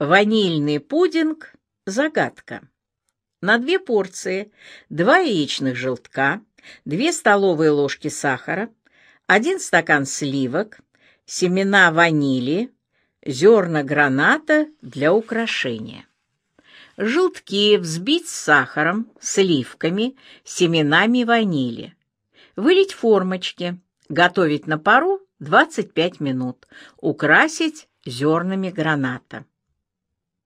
Ванильный пудинг – загадка. На 2 порции 2 яичных желтка, 2 столовые ложки сахара, 1 стакан сливок, семена ванили, зерна граната для украшения. Желтки взбить с сахаром, сливками, семенами ванили. Вылить в формочки, готовить на пару 25 минут, украсить зернами граната.